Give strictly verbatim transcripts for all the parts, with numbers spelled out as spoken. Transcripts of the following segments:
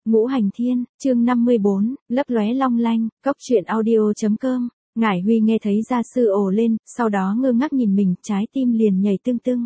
Ngũ Hành Thiên, chương năm mươi bốn, lấp lóe long lanh, cốc truyện audio.com. Ngải Huy nghe thấy gia sư ồ lên, sau đó ngơ ngác nhìn mình, trái tim liền nhảy tưng tưng.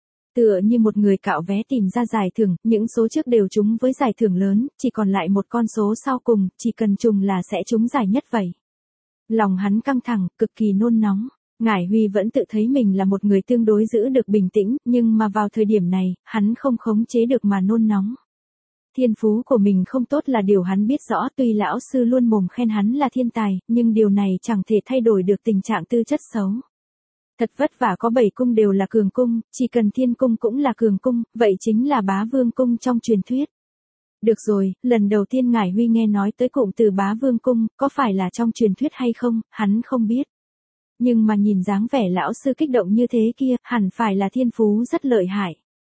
Tựa như một người cạo vé tìm ra giải thưởng, những số trước đều trúng với giải thưởng lớn, chỉ còn lại một con số sau cùng, chỉ cần trùng là sẽ trúng giải nhất vậy. Lòng hắn căng thẳng, cực kỳ nôn nóng. Ngải Huy vẫn tự thấy mình là một người tương đối giữ được bình tĩnh, nhưng mà vào thời điểm này, hắn không khống chế được mà nôn nóng. Thiên phú của mình không tốt là điều hắn biết rõ, tuy lão sư luôn mồm khen hắn là thiên tài, nhưng điều này chẳng thể thay đổi được tình trạng tư chất xấu. Thật vất vả có bảy cung đều là cường cung, chỉ cần thiên cung cũng là cường cung, vậy chính là bá vương cung trong truyền thuyết. Được rồi, lần đầu tiên Ngải Huy nghe nói tới cụm từ bá vương cung, có phải là trong truyền thuyết hay không, hắn không biết. Nhưng mà nhìn dáng vẻ lão sư kích động như thế kia, hẳn phải là thiên phú rất lợi hại.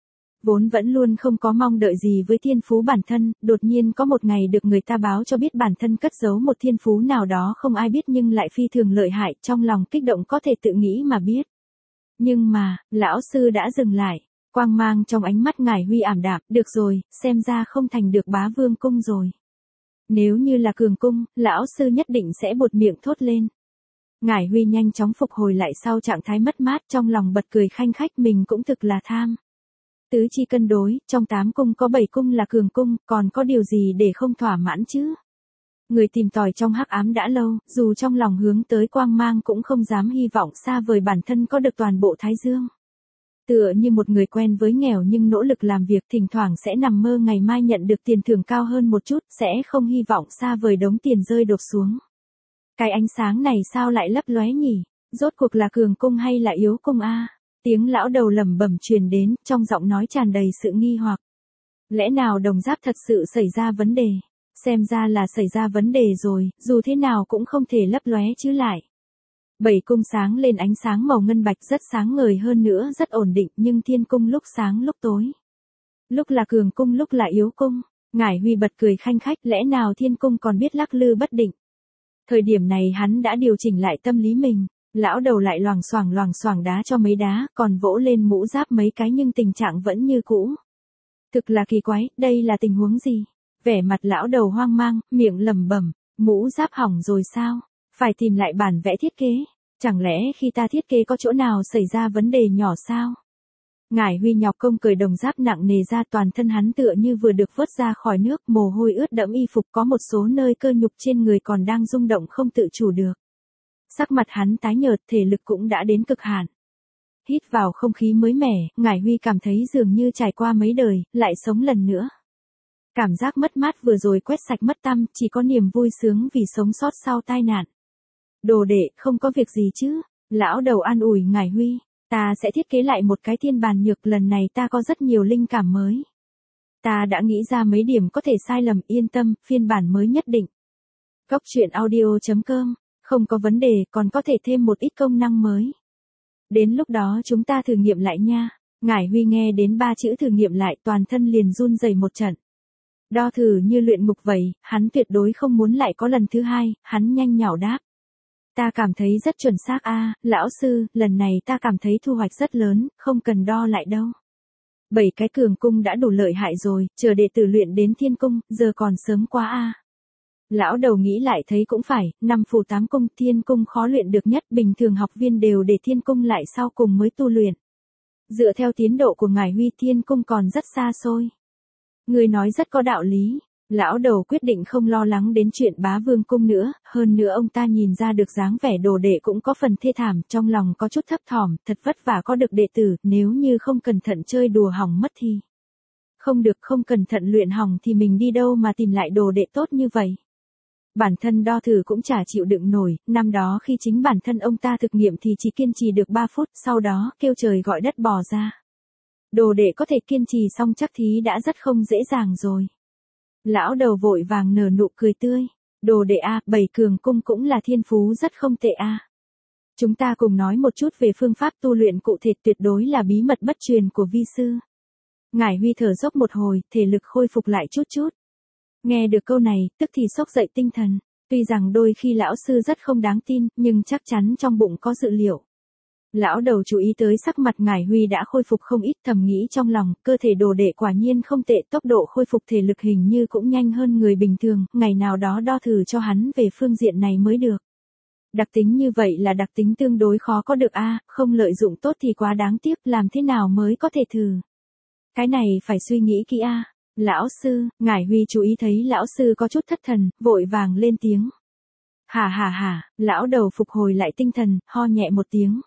Vốn vẫn luôn không có mong đợi gì với thiên phú bản thân, đột nhiên có một ngày được người ta báo cho biết bản thân cất giấu một thiên phú nào đó không ai biết nhưng lại phi thường lợi hại, trong lòng kích động có thể tự nghĩ mà biết. Nhưng mà, lão sư đã dừng lại, quang mang trong ánh mắt Ngải Huy ảm đạm, được rồi, xem ra không thành được bá vương cung rồi. Nếu như là cường cung, lão sư nhất định sẽ buột miệng thốt lên. Ngải Huy nhanh chóng phục hồi lại sau trạng thái mất mát, trong lòng bật cười khanh khách, mình cũng thực là tham. Tứ chi cân đối, trong tám cung có bảy cung là cường cung, còn có điều gì để không thỏa mãn chứ? Người tìm tòi trong hắc ám đã lâu, dù trong lòng hướng tới quang mang cũng không dám hy vọng xa vời bản thân có được toàn bộ thái dương. Tựa như một người quen với nghèo nhưng nỗ lực làm việc, thỉnh thoảng sẽ nằm mơ ngày mai nhận được tiền thưởng cao hơn một chút, sẽ không hy vọng xa vời đống tiền rơi đột xuống. Cái ánh sáng này sao lại lấp lóe nhỉ? Rốt cuộc là cường cung hay là yếu cung a? Tiếng lão đầu lẩm bẩm truyền đến, trong giọng nói tràn đầy sự nghi hoặc. Lẽ nào đồng giáp thật sự xảy ra vấn đề? Xem ra là xảy ra vấn đề rồi, dù thế nào cũng không thể lấp lóe chứ lại. Bảy cung sáng lên ánh sáng màu ngân bạch rất sáng ngời, hơn nữa rất ổn định, nhưng thiên cung lúc sáng lúc tối. Lúc là cường cung lúc là yếu cung. Ngải Huy bật cười khanh khách, lẽ nào thiên cung còn biết lắc lư bất định. Thời điểm này hắn đã điều chỉnh lại tâm lý mình. Lão đầu lại loằng xoảng loằng xoảng đá cho mấy đá, còn vỗ lên mũ giáp mấy cái nhưng tình trạng vẫn như cũ. Thực là kỳ quái, đây là tình huống gì? Vẻ mặt lão đầu hoang mang, miệng lẩm bẩm, mũ giáp hỏng rồi sao? Phải tìm lại bản vẽ thiết kế. Chẳng lẽ khi ta thiết kế có chỗ nào xảy ra vấn đề nhỏ sao? Ngải Huy nhọc công cởi đồng giáp nặng nề ra, toàn thân hắn tựa như vừa được vớt ra khỏi nước, mồ hôi ướt đẫm y phục, có một số nơi cơ nhục trên người còn đang rung động không tự chủ được. Sắc mặt hắn tái nhợt, thể lực cũng đã đến cực hạn. Hít vào không khí mới mẻ, Ngải Huy cảm thấy dường như trải qua mấy đời, lại sống lần nữa. Cảm giác mất mát vừa rồi quét sạch mất tăm, chỉ có niềm vui sướng vì sống sót sau tai nạn. Đồ đệ, không có việc gì chứ? Lão đầu an ủi Ngải Huy, ta sẽ thiết kế lại một cái thiên bàn nhược, lần này ta có rất nhiều linh cảm mới. Ta đã nghĩ ra mấy điểm có thể sai lầm, yên tâm, phiên bản mới nhất định. Cốc truyện audio.com. Không có vấn đề, còn có thể thêm một ít công năng mới. Đến lúc đó chúng ta thử nghiệm lại nha. Ngải Huy nghe đến ba chữ thử nghiệm lại, toàn thân liền run rẩy một trận. Đo thử như luyện ngục vậy, hắn tuyệt đối không muốn lại có lần thứ hai, hắn nhanh nhảu đáp. Ta cảm thấy rất chuẩn xác a, lão sư, lần này ta cảm thấy thu hoạch rất lớn, không cần đo lại đâu. Bảy cái cường cung đã đủ lợi hại rồi, chờ đệ tử luyện đến thiên cung, giờ còn sớm quá a. Lão đầu nghĩ lại thấy cũng phải, năm phù tám cung, thiên cung khó luyện được nhất, bình thường học viên đều để thiên cung lại sau cùng mới tu luyện. Dựa theo tiến độ của Ngải Huy, thiên cung còn rất xa xôi. Người nói rất có đạo lý. Lão đầu quyết định không lo lắng đến chuyện bá vương cung nữa, hơn nữa ông ta nhìn ra được dáng vẻ đồ đệ cũng có phần thê thảm, trong lòng có chút thấp thỏm, thật vất vả có được đệ tử, nếu như không cẩn thận chơi đùa hỏng mất thì. Không được, không cẩn thận luyện hỏng thì mình đi đâu mà tìm lại đồ đệ tốt như vậy. Bản thân đo thử cũng chả chịu đựng nổi, năm đó khi chính bản thân ông ta thực nghiệm thì chỉ kiên trì được ba phút, sau đó kêu trời gọi đất bò ra. Đồ đệ có thể kiên trì xong chắc thí đã rất không dễ dàng rồi. Lão đầu vội vàng nở nụ cười tươi. Đồ đệ a, bảy cường cung cũng là thiên phú rất không tệ a. Chúng ta cùng nói một chút về phương pháp tu luyện cụ thể, tuyệt đối là bí mật bất truyền của vi sư. Ngải Huy thở dốc một hồi, thể lực khôi phục lại chút chút. Nghe được câu này, tức thì sốc dậy tinh thần. Tuy rằng đôi khi lão sư rất không đáng tin, nhưng chắc chắn trong bụng có dự liệu. Lão đầu chú ý tới sắc mặt Ngải Huy đã khôi phục không ít, thầm nghĩ trong lòng, cơ thể đồ đệ quả nhiên không tệ, tốc độ khôi phục thể lực hình như cũng nhanh hơn người bình thường, ngày nào đó đo thử cho hắn về phương diện này mới được. Đặc tính như vậy là đặc tính tương đối khó có được a, không lợi dụng tốt thì quá đáng tiếc, làm thế nào mới có thể thử. Cái này phải suy nghĩ kỹ a. Lão sư, Ngải Huy chú ý thấy lão sư có chút thất thần, vội vàng lên tiếng. Hả hả hả, lão đầu phục hồi lại tinh thần, ho nhẹ một tiếng.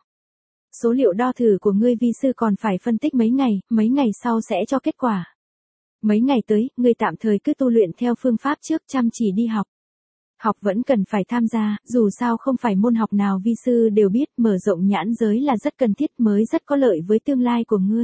Số liệu đo thử của ngươi vi sư còn phải phân tích mấy ngày, mấy ngày sau sẽ cho kết quả. Mấy ngày tới, ngươi tạm thời cứ tu luyện theo phương pháp trước, chăm chỉ đi học. Học vẫn cần phải tham gia, dù sao không phải môn học nào vi sư đều biết, mở rộng nhãn giới là rất cần thiết, mới rất có lợi với tương lai của ngươi.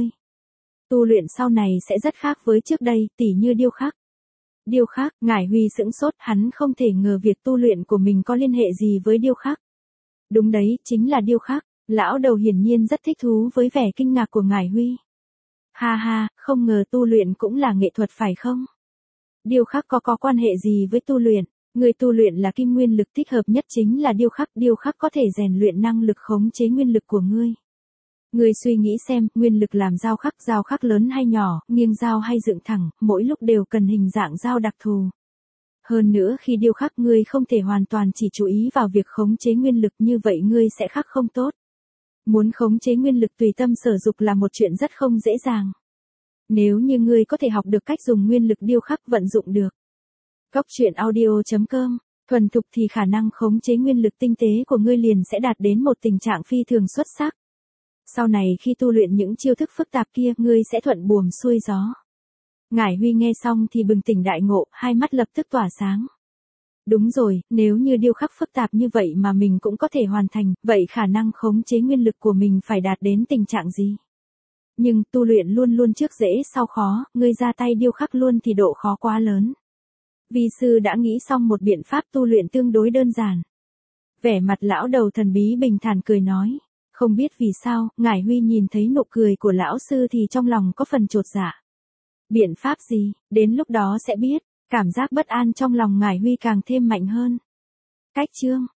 Tu luyện sau này sẽ rất khác với trước đây, tỉ như điêu khắc. Điêu khắc, Ngải Huy sững sốt, hắn không thể ngờ việc tu luyện của mình có liên hệ gì với điêu khắc. Đúng đấy, chính là điêu khắc. Lão đầu hiển nhiên rất thích thú với vẻ kinh ngạc của Ngải Huy. Ha ha, không ngờ tu luyện cũng là nghệ thuật phải không? Điêu khắc có có quan hệ gì với tu luyện? Người tu luyện là kim nguyên lực, thích hợp nhất chính là điêu khắc. Điêu khắc có thể rèn luyện năng lực khống chế nguyên lực của ngươi. Ngươi suy nghĩ xem, nguyên lực làm dao khắc, dao khắc lớn hay nhỏ, nghiêng dao hay dựng thẳng, mỗi lúc đều cần hình dạng dao đặc thù. Hơn nữa khi điêu khắc ngươi không thể hoàn toàn chỉ chú ý vào việc khống chế nguyên lực, như vậy ngươi sẽ khắc không tốt. Muốn khống chế nguyên lực tùy tâm sở dục là một chuyện rất không dễ dàng. Nếu như ngươi có thể học được cách dùng nguyên lực điêu khắc vận dụng được. Cốc truyện audio chấm com, thuần thục thì khả năng khống chế nguyên lực tinh tế của ngươi liền sẽ đạt đến một tình trạng phi thường xuất sắc. Sau này khi tu luyện những chiêu thức phức tạp kia, ngươi sẽ thuận buồm xuôi gió. Ngải Huy nghe xong thì bừng tỉnh đại ngộ, hai mắt lập tức tỏa sáng. Đúng rồi, nếu như điêu khắc phức tạp như vậy mà mình cũng có thể hoàn thành, vậy khả năng khống chế nguyên lực của mình phải đạt đến tình trạng gì? Nhưng tu luyện luôn luôn trước dễ sau khó, ngươi ra tay điêu khắc luôn thì độ khó quá lớn. Vi sư đã nghĩ xong một biện pháp tu luyện tương đối đơn giản. Vẻ mặt lão đầu thần bí bình thản cười nói. Không biết vì sao, Ngải Huy nhìn thấy nụ cười của lão sư thì trong lòng có phần chột dạ. Biện pháp gì, đến lúc đó sẽ biết. Cảm giác bất an trong lòng Ngải Huy càng thêm mạnh hơn. Cách chương